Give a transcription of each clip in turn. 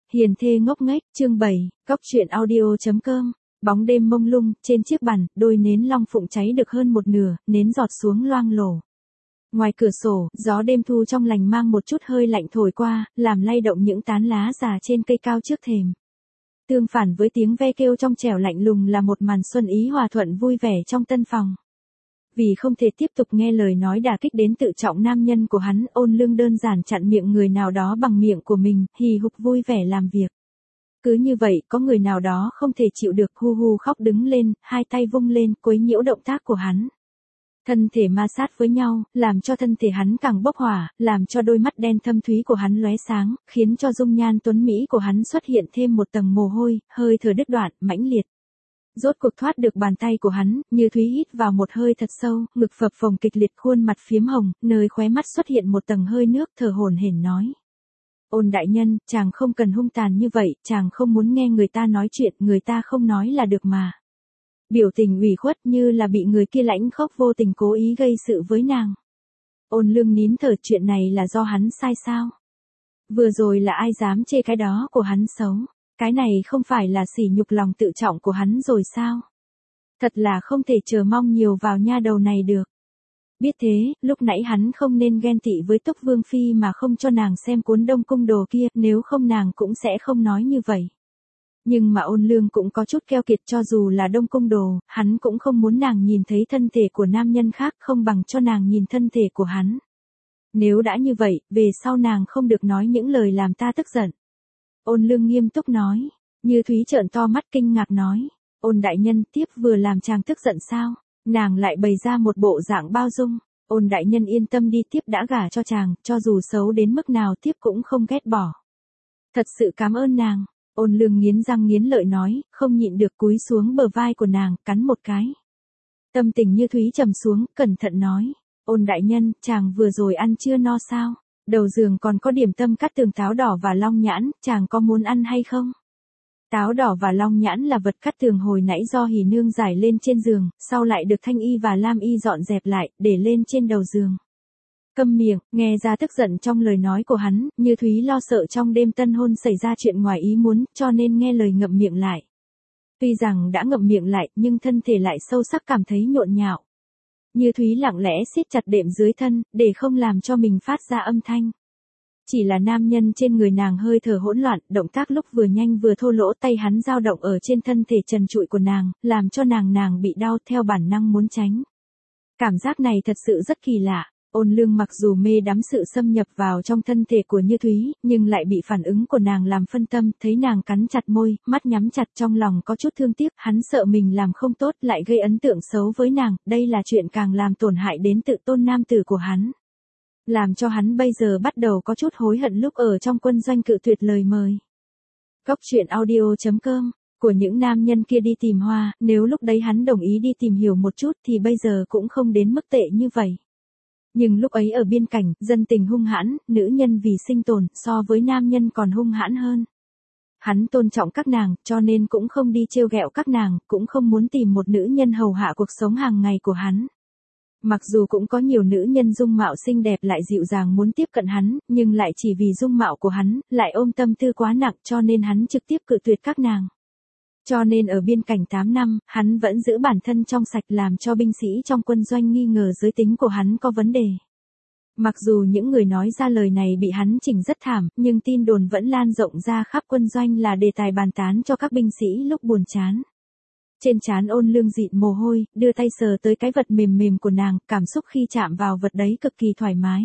Hiền thê ngốc nghếch, chương 7, Cóc truyện audio.com. Bóng đêm mông lung, trên chiếc bàn, đôi nến long phụng cháy được hơn một nửa, nến giọt xuống loang lổ. Ngoài cửa sổ, gió đêm thu trong lành mang một chút hơi lạnh thổi qua, làm lay động những tán lá già trên cây cao trước thềm. Tương phản với tiếng ve kêu trong trẻo lạnh lùng là một màn xuân ý hòa thuận vui vẻ trong tân phòng. Vì không thể tiếp tục nghe lời nói đả kích đến tự trọng nam nhân của hắn, Ôn Lương đơn giản chặn miệng người nào đó bằng miệng của mình, hì hục vui vẻ làm việc. Cứ như vậy, có người nào đó không thể chịu được, hu hu khóc đứng lên, hai tay vung lên, quấy nhiễu động tác của hắn. Thân thể ma sát với nhau, làm cho thân thể hắn càng bốc hỏa, làm cho đôi mắt đen thâm thúy của hắn lóe sáng, khiến cho dung nhan tuấn mỹ của hắn xuất hiện thêm một tầng mồ hôi, hơi thở đứt đoạn, mãnh liệt. Rốt cuộc thoát được bàn tay của hắn, Như Thúy hít vào một hơi thật sâu, ngực phập phồng kịch liệt, khuôn mặt phiếm hồng, nơi khóe mắt xuất hiện một tầng hơi nước, thở hổn hển nói. Ôn đại nhân, chàng không cần hung tàn như vậy, chàng không muốn nghe người ta nói chuyện, người ta không nói là được mà. Biểu tình ủy khuất như là bị người kia lãnh khóc vô tình cố ý gây sự với nàng. Ôn Lương nín thở, chuyện này là do hắn sai sao? Vừa rồi là ai dám chê cái đó của hắn xấu? Cái này không phải là sỉ nhục lòng tự trọng của hắn rồi sao? Thật là không thể chờ mong nhiều vào nha đầu này được. Biết thế, lúc nãy hắn không nên ghen tị với Túc Vương Phi mà không cho nàng xem cuốn Đông Cung đồ kia, nếu không nàng cũng sẽ không nói như vậy. Nhưng mà Ôn Lương cũng có chút keo kiệt, cho dù là Đông Cung đồ, hắn cũng không muốn nàng nhìn thấy thân thể của nam nhân khác, không bằng cho nàng nhìn thân thể của hắn. Nếu đã như vậy, về sau nàng không được nói những lời làm ta tức giận. Ôn Lương nghiêm túc nói. Như Thúy trợn to mắt kinh ngạc nói. Ôn đại nhân, tiếp vừa làm chàng tức giận sao? Nàng lại bày ra một bộ dạng bao dung. Ôn đại nhân yên tâm đi, tiếp đã gả cho chàng, cho dù xấu đến mức nào tiếp cũng không ghét bỏ. Thật sự cảm ơn nàng. Ôn Lương nghiến răng nghiến lợi nói, không nhịn được cúi xuống bờ vai của nàng, cắn một cái. Tâm tình Như Thúy trầm xuống, cẩn thận nói. Ôn đại nhân, chàng vừa rồi ăn chưa no sao? Đầu giường còn có điểm tâm cắt tường táo đỏ và long nhãn, chàng có muốn ăn hay không? Táo đỏ và long nhãn là vật cắt tường hồi nãy do Hỉ Nương giải lên trên giường, sau lại được Thanh Y và Lam Y dọn dẹp lại, để lên trên đầu giường. Câm miệng, nghe ra tức giận trong lời nói của hắn, Như Thúy lo sợ trong đêm tân hôn xảy ra chuyện ngoài ý muốn, cho nên nghe lời ngậm miệng lại. Tuy rằng đã ngậm miệng lại, nhưng thân thể lại sâu sắc cảm thấy nhộn nhạo. Như Thúy lặng lẽ siết chặt đệm dưới thân, để không làm cho mình phát ra âm thanh. Chỉ là nam nhân trên người nàng hơi thở hỗn loạn, động tác lúc vừa nhanh vừa thô lỗ, tay hắn dao động ở trên thân thể trần trụi của nàng, làm cho nàng bị đau, theo bản năng muốn tránh. Cảm giác này thật sự rất kỳ lạ. Ôn Lương mặc dù mê đắm sự xâm nhập vào trong thân thể của Như Thúy, nhưng lại bị phản ứng của nàng làm phân tâm, thấy nàng cắn chặt môi, mắt nhắm chặt, trong lòng có chút thương tiếc, hắn sợ mình làm không tốt lại gây ấn tượng xấu với nàng, đây là chuyện càng làm tổn hại đến tự tôn nam tử của hắn. Làm cho hắn bây giờ bắt đầu có chút hối hận lúc ở trong quân doanh cự tuyệt lời mời. Cóc truyện audio.com. Của những nam nhân kia đi tìm hoa, nếu lúc đấy hắn đồng ý đi tìm hiểu một chút thì bây giờ cũng không đến mức tệ như vậy. Nhưng lúc ấy ở biên cảnh, dân tình hung hãn, nữ nhân vì sinh tồn, so với nam nhân còn hung hãn hơn. Hắn tôn trọng các nàng, cho nên cũng không đi trêu ghẹo các nàng, cũng không muốn tìm một nữ nhân hầu hạ cuộc sống hàng ngày của hắn. Mặc dù cũng có nhiều nữ nhân dung mạo xinh đẹp lại dịu dàng muốn tiếp cận hắn, nhưng lại chỉ vì dung mạo của hắn, lại ôm tâm tư quá nặng, cho nên hắn trực tiếp cự tuyệt các nàng. Cho nên ở biên cảnh 8 năm, hắn vẫn giữ bản thân trong sạch, làm cho binh sĩ trong quân doanh nghi ngờ giới tính của hắn có vấn đề. Mặc dù những người nói ra lời này bị hắn chỉnh rất thảm, nhưng tin đồn vẫn lan rộng ra khắp quân doanh là đề tài bàn tán cho các binh sĩ lúc buồn chán. Trên trán Ôn Lương dịn mồ hôi, đưa tay sờ tới cái vật mềm mềm của nàng, cảm xúc khi chạm vào vật đấy cực kỳ thoải mái.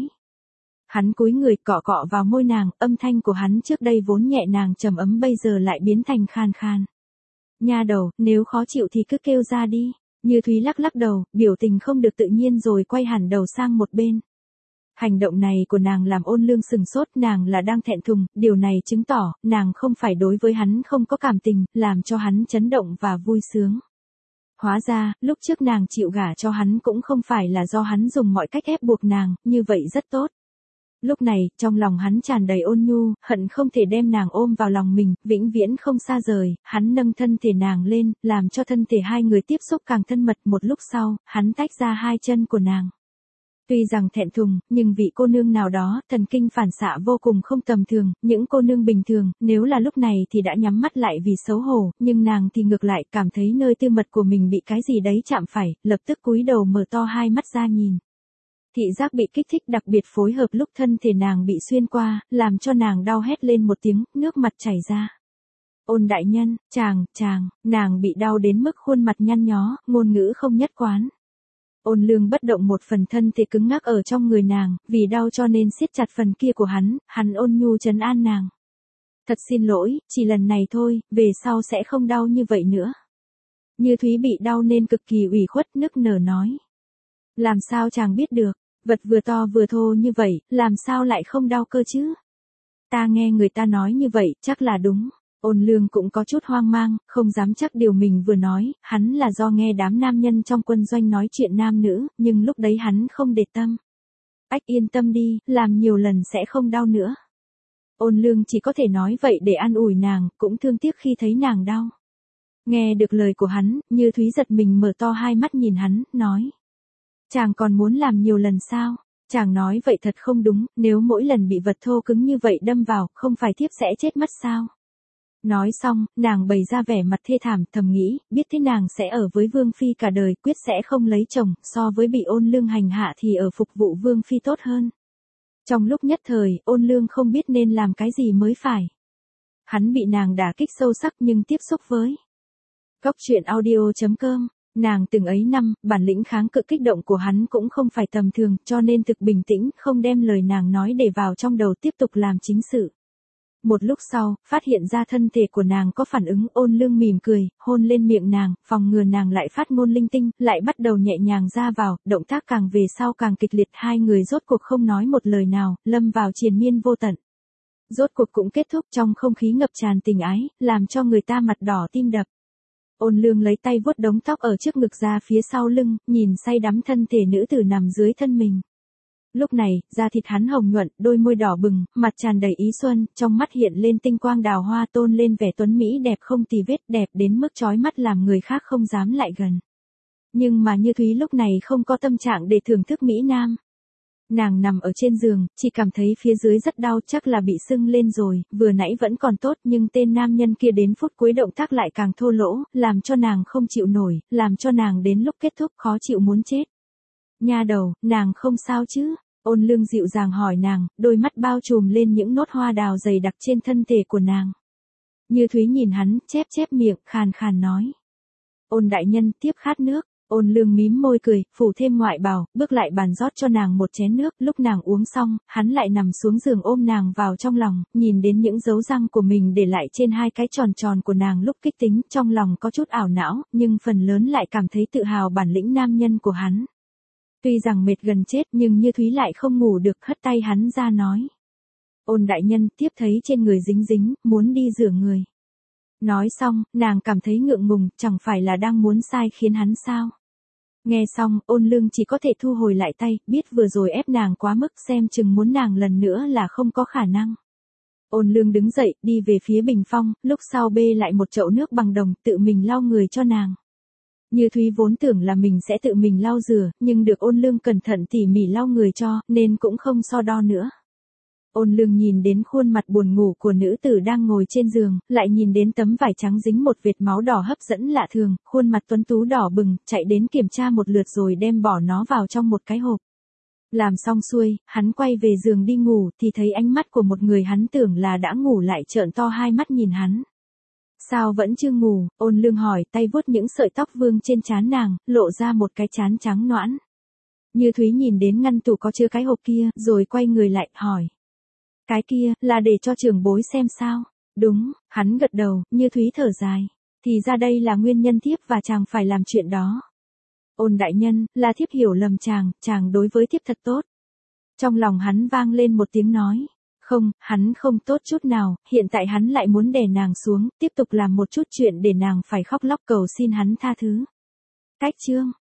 Hắn cúi người cọ cọ vào môi nàng, âm thanh của hắn trước đây vốn nhẹ nhàng trầm ấm bây giờ lại biến thành khan khan. Nha đầu, nếu khó chịu thì cứ kêu ra đi. Như Thúy lắc lắc đầu, biểu tình không được tự nhiên rồi quay hẳn đầu sang một bên. Hành động này của nàng làm Ôn Lương sừng sốt, nàng là đang thẹn thùng, điều này chứng tỏ, nàng không phải đối với hắn không có cảm tình, làm cho hắn chấn động và vui sướng. Hóa ra, lúc trước nàng chịu gả cho hắn cũng không phải là do hắn dùng mọi cách ép buộc nàng, như vậy rất tốt. Lúc này, trong lòng hắn tràn đầy ôn nhu, hận không thể đem nàng ôm vào lòng mình, vĩnh viễn không xa rời, hắn nâng thân thể nàng lên, làm cho thân thể hai người tiếp xúc càng thân mật, một lúc sau, hắn tách ra hai chân của nàng. Tuy rằng thẹn thùng, nhưng vị cô nương nào đó, thần kinh phản xạ vô cùng không tầm thường, những cô nương bình thường, nếu là lúc này thì đã nhắm mắt lại vì xấu hổ, nhưng nàng thì ngược lại, cảm thấy nơi tư mật của mình bị cái gì đấy chạm phải, lập tức cúi đầu mở to hai mắt ra nhìn. Thị giác bị kích thích đặc biệt phối hợp lúc thân thể nàng bị xuyên qua, làm cho nàng đau hét lên một tiếng, nước mặt chảy ra. Ôn đại nhân, nàng bị đau đến mức khuôn mặt nhăn nhó, ngôn ngữ không nhất quán. Ôn Lương bất động, một phần thân thể cứng ngắc ở trong người nàng, vì đau cho nên siết chặt phần kia của hắn ôn nhu trấn an nàng. Thật xin lỗi, chỉ lần này thôi, về sau sẽ không đau như vậy nữa. Như Thúy bị đau nên cực kỳ ủy khuất, nức nở nói. Làm sao chàng biết được, vật vừa to vừa thô như vậy, làm sao lại không đau cơ chứ? Ta nghe người ta nói như vậy, chắc là đúng. Ôn Lương cũng có chút hoang mang, không dám chắc điều mình vừa nói, hắn là do nghe đám nam nhân trong quân doanh nói chuyện nam nữ, nhưng lúc đấy hắn không để tâm. Ách, yên tâm đi, làm nhiều lần sẽ không đau nữa. Ôn Lương chỉ có thể nói vậy để an ủi nàng, cũng thương tiếc khi thấy nàng đau. Nghe được lời của hắn, Như Thúy giật mình mở to hai mắt nhìn hắn, nói. Chàng còn muốn làm nhiều lần sao? Chàng nói vậy thật không đúng, nếu mỗi lần bị vật thô cứng như vậy đâm vào, không phải thiếp sẽ chết mất sao? Nói xong, nàng bày ra vẻ mặt thê thảm, thầm nghĩ, biết thế nàng sẽ ở với Vương Phi cả đời, quyết sẽ không lấy chồng, so với bị Ôn Lương hành hạ thì ở phục vụ Vương Phi tốt hơn. Trong lúc nhất thời, Ôn Lương không biết nên làm cái gì mới phải. Hắn bị nàng đả kích sâu sắc nhưng tiếp xúc với Cóc truyện audio.com. Nàng từng ấy năm, bản lĩnh kháng cự kích động của hắn cũng không phải tầm thường, cho nên thực bình tĩnh, không đem lời nàng nói để vào trong đầu, tiếp tục làm chính sự. Một lúc sau, phát hiện ra thân thể của nàng có phản ứng, Ôn Lương mỉm cười, hôn lên miệng nàng, phòng ngừa nàng lại phát ngôn linh tinh, lại bắt đầu nhẹ nhàng ra vào, động tác càng về sau càng kịch liệt, hai người rốt cuộc không nói một lời nào, lâm vào triền miên vô tận. Rốt cuộc cũng kết thúc trong không khí ngập tràn tình ái, làm cho người ta mặt đỏ tim đập. Ôn Lương lấy tay vuốt đống tóc ở trước ngực ra phía sau lưng, nhìn say đắm thân thể nữ tử nằm dưới thân mình. Lúc này, da thịt hắn hồng nhuận, đôi môi đỏ bừng, mặt tràn đầy ý xuân, trong mắt hiện lên tinh quang đào hoa, tôn lên vẻ tuấn mỹ đẹp không tì vết, đẹp đến mức chói mắt làm người khác không dám lại gần. Nhưng mà Như Thúy lúc này không có tâm trạng để thưởng thức mỹ nam. Nàng nằm ở trên giường, chỉ cảm thấy phía dưới rất đau, chắc là bị sưng lên rồi, vừa nãy vẫn còn tốt nhưng tên nam nhân kia đến phút cuối động tác lại càng thô lỗ, làm cho nàng không chịu nổi, làm cho nàng đến lúc kết thúc khó chịu muốn chết. Nha đầu, nàng không sao chứ? Ôn Lương dịu dàng hỏi nàng, đôi mắt bao trùm lên những nốt hoa đào dày đặc trên thân thể của nàng. Như Thúy nhìn hắn, chép chép miệng, khàn khàn nói. Ôn đại nhân, tiếp khát nước. Ôn Lương mím môi cười, phủ thêm ngoại bào, bước lại bàn rót cho nàng một chén nước, lúc nàng uống xong, hắn lại nằm xuống giường ôm nàng vào trong lòng, nhìn đến những dấu răng của mình để lại trên hai cái tròn tròn của nàng lúc kích tính, trong lòng có chút ảo não, nhưng phần lớn lại cảm thấy tự hào bản lĩnh nam nhân của hắn. Tuy rằng mệt gần chết nhưng Như Thúy lại không ngủ được, hất tay hắn ra nói. Ôn đại nhân, tiếp thấy trên người dính dính, muốn đi rửa người. Nói xong, nàng cảm thấy ngượng ngùng, chẳng phải là đang muốn sai khiến hắn sao. Nghe xong, Ôn Lương chỉ có thể thu hồi lại tay, biết vừa rồi ép nàng quá mức, xem chừng muốn nàng lần nữa là không có khả năng. Ôn Lương đứng dậy, đi về phía bình phong, lúc sau bê lại một chậu nước bằng đồng, tự mình lau người cho nàng. Như Thúy vốn tưởng là mình sẽ tự mình lau rửa, nhưng được Ôn Lương cẩn thận tỉ mỉ lau người cho, nên cũng không so đo nữa. Ôn Lương nhìn đến khuôn mặt buồn ngủ của nữ tử đang ngồi trên giường, lại nhìn đến tấm vải trắng dính một vệt máu đỏ hấp dẫn lạ thường, khuôn mặt tuấn tú đỏ bừng, chạy đến kiểm tra một lượt rồi đem bỏ nó vào trong một cái hộp. Làm xong xuôi, hắn quay về giường đi ngủ, thì thấy ánh mắt của một người hắn tưởng là đã ngủ lại trợn to hai mắt nhìn hắn. Sao vẫn chưa ngủ? Ôn Lương hỏi, tay vuốt những sợi tóc vương trên trán nàng, lộ ra một cái trán trắng nõn. Như Thúy nhìn đến ngăn tủ có chứa cái hộp kia, rồi quay người lại, hỏi. Cái kia, là để cho trưởng bối xem sao? Đúng, hắn gật đầu, Như Thúy thở dài. Thì ra đây là nguyên nhân thiếp và chàng phải làm chuyện đó. Ôn đại nhân, là thiếp hiểu lầm chàng đối với thiếp thật tốt. Trong lòng hắn vang lên một tiếng nói. Không, hắn không tốt chút nào, hiện tại hắn lại muốn đè nàng xuống, tiếp tục làm một chút chuyện để nàng phải khóc lóc cầu xin hắn tha thứ. Cách chương